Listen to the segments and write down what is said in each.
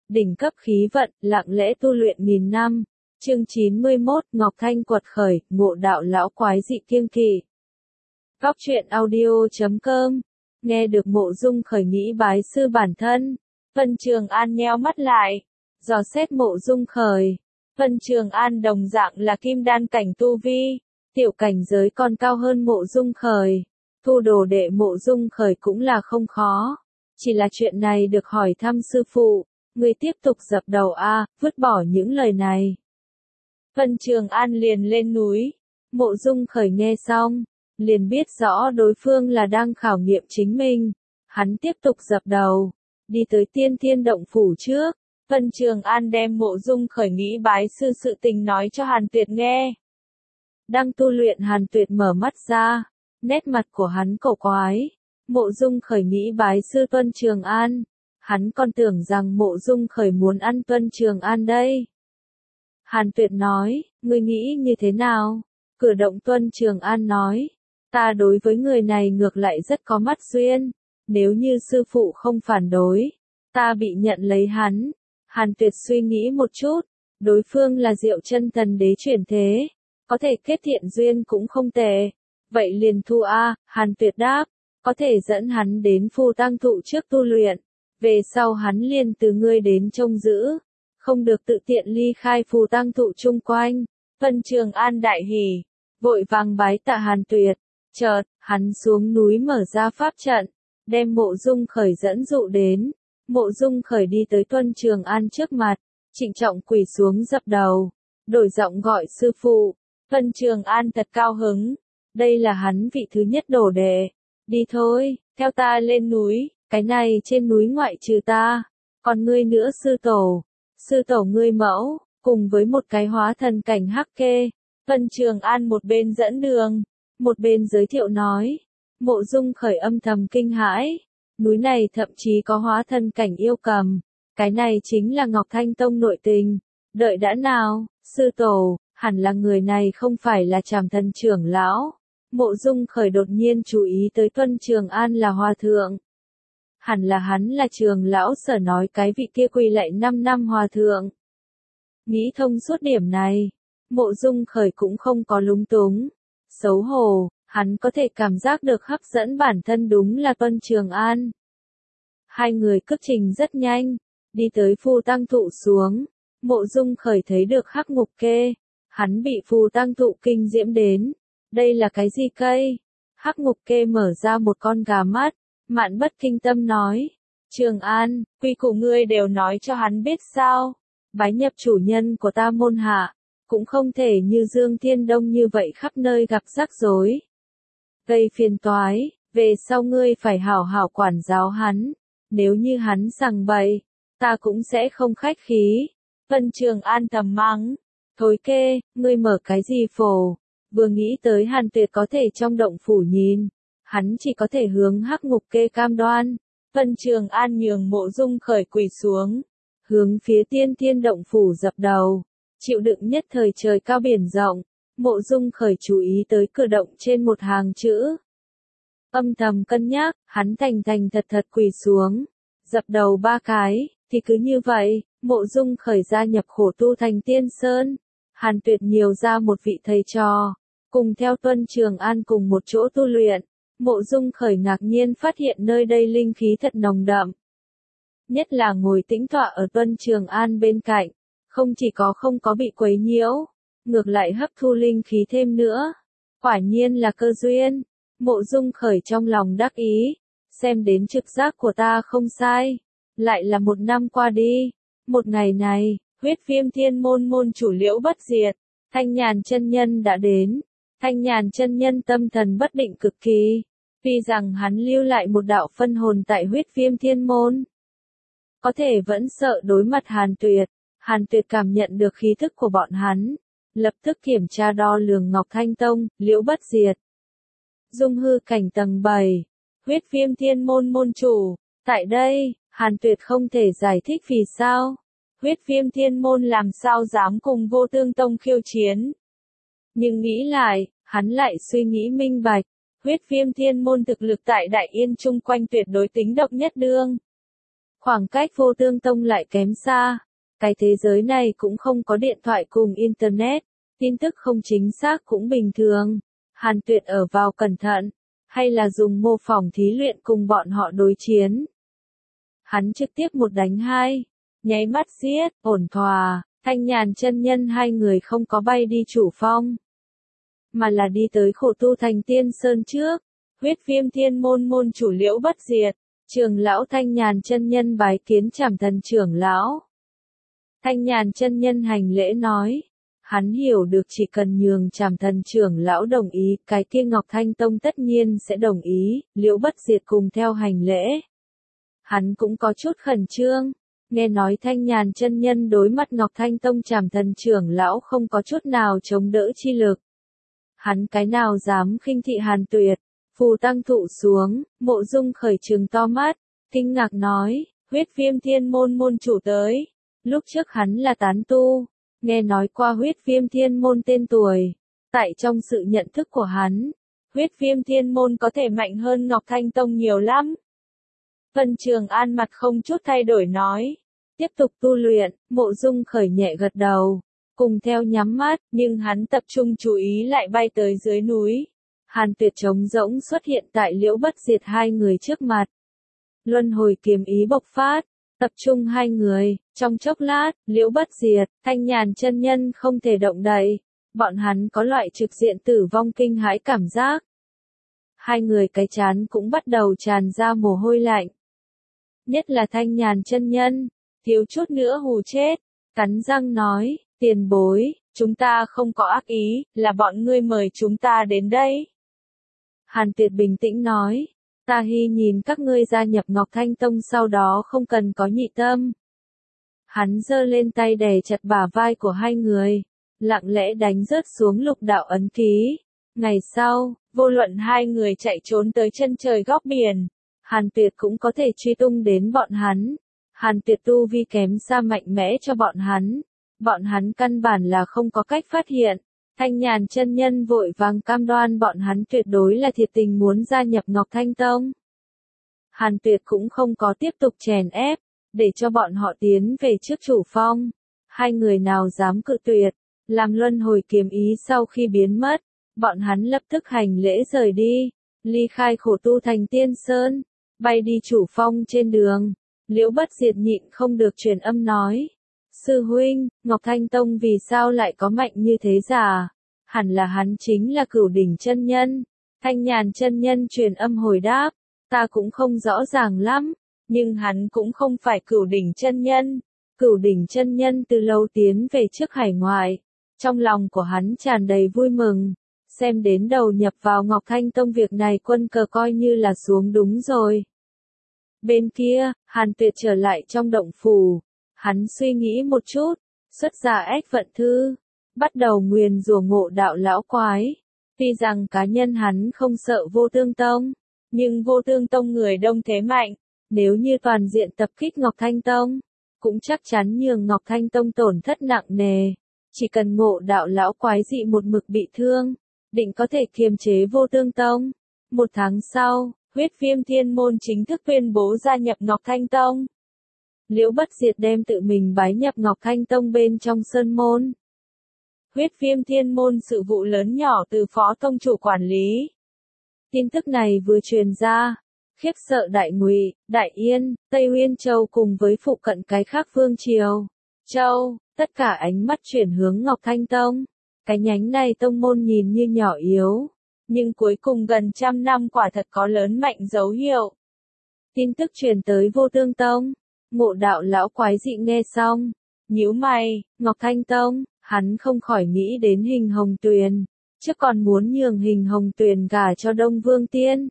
đỉnh cấp khí vận, lặng lẽ tu luyện nghìn năm. Chương 91, Ngọc Thanh quật khởi, ngộ đạo lão quái dị kiêng kỵ. Góc truyện audio.com. Nghe được Mộ Dung khởi nghĩ bái sư bản thân. Vân Trường An nheo mắt lại, dò xét Mộ Dung khởi. Vân Trường An đồng dạng là kim đan cảnh tu vi, tiểu cảnh giới còn cao hơn Mộ Dung khởi. Thu đồ đệ Mộ Dung khởi cũng là không khó. Chỉ là chuyện này được hỏi thăm sư phụ, người tiếp tục dập đầu a, vứt bỏ những lời này. Vân Trường An liền lên núi. Mộ Dung khởi nghe xong, liền biết rõ đối phương là đang khảo nghiệm chính mình. Hắn tiếp tục dập đầu, đi tới Tiên Thiên động phủ trước. Vân Trường An đem Mộ Dung khởi nghĩ bái sư sự tình nói cho Hàn Tuyệt nghe. Đang tu luyện Hàn Tuyệt mở mắt ra, nét mặt của hắn cổ quái. Mộ Dung khởi nghĩ bái sư Vân Trường An, hắn còn tưởng rằng Mộ Dung khởi muốn ăn Vân Trường An đây. Hàn Tuyệt nói, ngươi nghĩ như thế nào? Cử động Vân Trường An nói, ta đối với người này ngược lại rất có mắt duyên, nếu như sư phụ không phản đối, ta bị nhận lấy hắn. Hàn Tuyệt suy nghĩ một chút, đối phương là Diệu Chân Thần Đế chuyển thế, có thể kết thiện duyên cũng không tệ, vậy liền thu a. Hàn Tuyệt đáp, có thể dẫn hắn đến Phù Tang Thụ trước tu luyện, về sau hắn liền từ ngươi đến trông giữ, không được tự tiện ly khai Phù Tang Thụ chung quanh. Vân Trường An đại hỉ, vội vàng bái tạ Hàn Tuyệt. Chợt, hắn xuống núi mở ra pháp trận, đem Mộ Dung khởi dẫn dụ đến. Mộ Dung khởi đi tới Vân Trường An trước mặt, trịnh trọng quỳ xuống dập đầu, đổi giọng gọi sư phụ. Vân Trường An thật cao hứng, đây là hắn vị thứ nhất đồ đệ. Đi thôi, theo ta lên núi, cái này trên núi ngoại trừ ta, còn ngươi nữa sư tổ ngươi mẫu, cùng với một cái hóa thần cảnh hắc kê. Vân Trường An một bên dẫn đường, một bên giới thiệu nói. Mộ Dung khởi âm thầm kinh hãi, núi này thậm chí có hóa thần cảnh yêu cầm, cái này chính là Ngọc Thanh Tông nội tình. Đợi đã nào, sư tổ, hẳn là người này không phải là Trảm Thần trưởng lão. Mộ Dung khởi đột nhiên chú ý tới Vân Trường An là hòa thượng. Hẳn là hắn là trường lão sở nói cái vị kia quỳ lạy 5 năm hòa thượng. Nghĩ thông suốt điểm này, Mộ Dung khởi cũng không có lúng túng, xấu hổ, hắn có thể cảm giác được hấp dẫn bản thân đúng là Vân Trường An. Hai người cước trình rất nhanh, đi tới Phù Tang Thụ xuống. Mộ Dung khởi thấy được Hắc Ngục Kê, hắn bị Phù Tang Thụ kinh diễm đến. Đây là cái gì cây? Hắc Ngục Kê mở ra một con gà mắt, Mạn Bất Kinh Tâm nói, Trường An, quy củ ngươi đều nói cho hắn biết sao? Bái nhập chủ nhân của ta môn hạ, cũng không thể như Dương Thiên Đông như vậy khắp nơi gặp rắc rối, gây phiền toái, về sau ngươi phải hảo hảo quản giáo hắn, nếu như hắn sằng bậy, ta cũng sẽ không khách khí. Vân Trường An thầm mắng, thối kê, ngươi mở cái gì phổ? Vừa nghĩ tới Hàn Tuyệt có thể trong động phủ nhìn, hắn chỉ có thể hướng Hắc Ngục Kê cam đoan. Vân Trường An nhường Mộ Dung khởi quỳ xuống, hướng phía Tiên Thiên động phủ dập đầu, chịu đựng nhất thời trời cao biển rộng. Mộ Dung khởi chú ý tới cử động trên một hàng chữ. Âm thầm cân nhắc, hắn thành thật thật quỳ xuống, dập đầu 3 cái, thì cứ như vậy, Mộ Dung khởi gia nhập khổ tu thành Tiên Sơn. Hàn Tuyệt nhiều ra một vị thầy trò, cùng theo Vân Trường An cùng một chỗ tu luyện. Mộ Dung khởi ngạc nhiên phát hiện nơi đây linh khí thật nồng đậm. Nhất là ngồi tĩnh tọa ở Vân Trường An bên cạnh, không chỉ không có bị quấy nhiễu, ngược lại hấp thu linh khí thêm nữa. Quả nhiên là cơ duyên. Mộ Dung khởi trong lòng đắc ý, xem đến trực giác của ta không sai. Lại là 1 năm qua đi, một ngày này, Huyết Viêm Thiên môn môn chủ Liễu Bất Diệt, Thanh Nhàn chân nhân đã đến. Thanh Nhàn chân nhân tâm thần bất định cực kỳ, vì rằng hắn lưu lại một đạo phân hồn tại Huyết Viêm Thiên môn, có thể vẫn sợ đối mặt Hàn Tuyệt. Hàn Tuyệt cảm nhận được khí thức của bọn hắn, lập tức kiểm tra đo lường Ngọc Thanh Tông, Liễu Bất Diệt. Dung hư cảnh tầng 7, Huyết Viêm Thiên môn môn chủ, tại đây, Hàn Tuyệt không thể giải thích vì sao Huyết Viêm Thiên môn làm sao dám cùng Vô Tương Tông khiêu chiến. Nhưng nghĩ lại, hắn lại suy nghĩ minh bạch, Huyết Viêm Thiên môn thực lực tại Đại Yên chung quanh tuyệt đối tính độc nhất đương. Khoảng cách Vô Tương Tông lại kém xa. Cái thế giới này cũng không có điện thoại cùng Internet, tin tức không chính xác cũng bình thường. Hàn Tuyệt ở vào cẩn thận, hay là dùng mô phỏng thí luyện cùng bọn họ đối chiến. Hắn trực tiếp một đánh hai, nháy mắt giết, ổn thỏa. Thanh Nhàn chân nhân hai người không có bay đi Chủ Phong, mà là đi tới Khổ Tu Thành Tiên Sơn trước. Huyết Viêm Thiên Môn môn chủ Liễu Bất Diệt, trưởng lão Thanh Nhàn chân nhân bái kiến Trảm Thần trưởng lão. Thanh Nhàn chân nhân hành lễ nói, hắn hiểu được chỉ cần nhường Trảm Thần trưởng lão đồng ý, cái kia Ngọc Thanh Tông tất nhiên sẽ đồng ý. Liễu Bất Diệt cùng theo hành lễ. Hắn cũng có chút khẩn trương. Nghe nói Thanh Nhàn chân nhân đối mặt Ngọc Thanh Tông Trảm Thần trưởng lão không có chút nào chống đỡ chi lực. Hắn cái nào dám khinh thị Hàn Tuyệt. Phù tăng thụ xuống, Mộ Dung khởi trừng to mắt, kinh ngạc nói, Huyết Viêm Thiên Môn môn chủ tới. Lúc trước hắn là tán tu, nghe nói qua Huyết Viêm Thiên Môn tên tuổi. Tại trong sự nhận thức của hắn, Huyết Viêm Thiên Môn có thể mạnh hơn Ngọc Thanh Tông nhiều lắm. Vân Trường An mặt không chút thay đổi nói, tiếp tục tu luyện. Mộ Dung khởi nhẹ gật đầu, cùng theo nhắm mắt, nhưng hắn tập trung chú ý lại bay tới dưới núi. Hàn Tuyệt trống rỗng xuất hiện tại Liễu Bất Diệt hai người trước mặt. Luân hồi kiếm ý bộc phát, tập trung hai người, trong chốc lát, Liễu Bất Diệt, Thanh Nhàn chân nhân không thể động đậy. Bọn hắn có loại trực diện tử vong kinh hãi cảm giác. Hai người cái trán cũng bắt đầu tràn ra mồ hôi lạnh. Nhất là Thanh Nhàn chân nhân, thiếu chút nữa hù chết, cắn răng nói, tiền bối, chúng ta không có ác ý, là bọn ngươi mời chúng ta đến đây. Hàn Tuyệt bình tĩnh nói, Ta hy nhìn các ngươi gia nhập Ngọc Thanh Tông sau đó không cần có nhị tâm. Hắn giơ lên tay đè chặt bả vai của hai người, lặng lẽ đánh rớt xuống lục đạo ấn ký. Ngày sau, vô luận hai người chạy trốn tới chân trời góc biển, Hàn Tuyệt cũng có thể truy tung đến bọn hắn. Hàn Tuyệt tu vi kém xa mạnh mẽ cho bọn hắn căn bản là không có cách phát hiện. Thanh Nhàn chân nhân vội vàng cam đoan bọn hắn tuyệt đối là thiệt tình muốn gia nhập Ngọc Thanh Tông. Hàn Tuyệt cũng không có tiếp tục chèn ép, để cho bọn họ tiến về trước chủ phong. Hai người nào dám cự tuyệt, làm luân hồi kiếm ý sau khi biến mất, bọn hắn lập tức hành lễ rời đi, ly khai khổ tu thành Tiên Sơn, bay đi chủ phong trên đường. Liễu Bất Diệt nhịn không được truyền âm nói. Sư huynh, Ngọc Thanh Tông vì sao lại có mạnh như thế giả? Hẳn là hắn chính là Cửu Đỉnh chân nhân. Thanh Nhàn chân nhân truyền âm hồi đáp, ta cũng không rõ ràng lắm, nhưng hắn cũng không phải Cửu Đỉnh chân nhân. Cửu Đỉnh chân nhân từ lâu tiến về trước hải ngoại, trong lòng của hắn tràn đầy vui mừng, xem đến đầu nhập vào Ngọc Thanh Tông việc này quân cờ coi như là xuống đúng rồi. Bên kia, Hàn Tuyệt trở lại trong động phủ. Hắn suy nghĩ một chút, xuất ra ách vận thư, bắt đầu nguyền rủa Ngộ Đạo lão quái. Tuy rằng cá nhân hắn không sợ Vô Tương Tông, nhưng Vô Tương Tông người đông thế mạnh, nếu như toàn diện tập kích Ngọc Thanh Tông, cũng chắc chắn nhường Ngọc Thanh Tông tổn thất nặng nề. Chỉ cần Ngộ Đạo lão quái dị một mực bị thương, định có thể kiềm chế Vô Tương Tông. Một tháng sau, Huyết Viêm Thiên Môn chính thức tuyên bố gia nhập Ngọc Thanh Tông. Liễu Bất Diệt đem tự mình bái nhập Ngọc Thanh Tông bên trong sơn môn. Huyết Viêm Thiên Môn sự vụ lớn nhỏ từ phó tông chủ quản lý. Tin tức này vừa truyền ra, khiếp sợ Đại Ngụy, Đại Yên, Tây Uyên Châu cùng với phụ cận cái khác vương triều. Châu, tất cả ánh mắt chuyển hướng Ngọc Thanh Tông. Cái nhánh này tông môn nhìn như nhỏ yếu, nhưng cuối cùng gần trăm năm quả thật có lớn mạnh dấu hiệu. Tin tức truyền tới Vô Tương Tông. Ngộ Đạo lão quái dị nghe xong, nhíu mày, Ngọc Thanh Tông, hắn không khỏi nghĩ đến Hình Hồng Tuyền, chứ còn muốn nhường Hình Hồng Tuyền gả cho Đông Vương Tiên.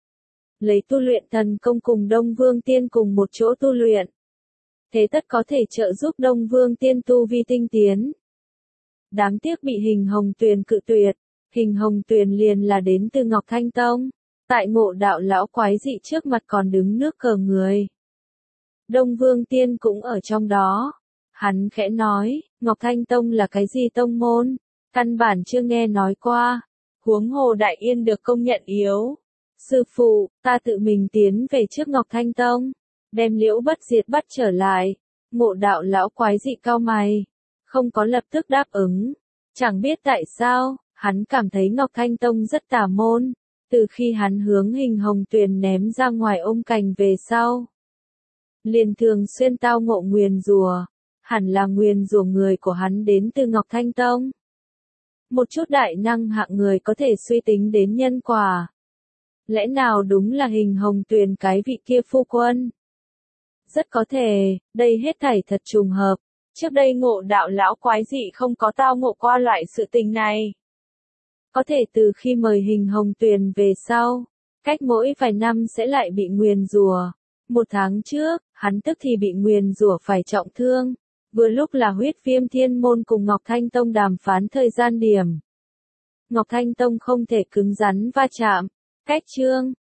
Lấy tu luyện thần công cùng Đông Vương Tiên cùng một chỗ tu luyện. Thế tất có thể trợ giúp Đông Vương Tiên tu vi tinh tiến. Đáng tiếc bị Hình Hồng Tuyền cự tuyệt, Hình Hồng Tuyền liền là đến từ Ngọc Thanh Tông, tại Ngộ Đạo lão quái dị trước mặt còn đứng nước cờ người. Đông Vương Tiên cũng ở trong đó. Hắn khẽ nói, Ngọc Thanh Tông là cái gì tông môn? Căn bản chưa nghe nói qua. Huống hồ Đại Yên được công nhận yếu. Sư phụ, ta tự mình tiến về trước Ngọc Thanh Tông. đem Liễu Bất Diệt bắt trở lại. Ngộ Đạo lão quái dị cau mày, không có lập tức đáp ứng. Chẳng biết tại sao, hắn cảm thấy Ngọc Thanh Tông rất tà môn, từ khi hắn hướng Hình Hồng Tuyền ném ra ngoài ôm cành về sau. Liền thường xuyên tao ngộ nguyền rủa, hẳn là nguyền rủa người của hắn đến từ Ngọc Thanh Tông. Một chút đại năng hạng người có thể suy tính đến nhân quả. Lẽ nào đúng là Hình Hồng Tuyền cái vị kia phu quân? Rất có thể, đây hết thảy thật trùng hợp. Trước đây Ngộ Đạo lão quái dị không có tao ngộ qua loại sự tình này. Có thể từ khi mời Hình Hồng Tuyền về sau, cách mỗi vài năm sẽ lại bị nguyền rủa. Một tháng trước, hắn tức thì bị nguyền rủa phải trọng thương. Vừa lúc là Huyết Viêm Thiên Môn cùng Ngọc Thanh Tông đàm phán thời gian điểm. Ngọc Thanh Tông không thể cứng rắn va chạm. Cách chương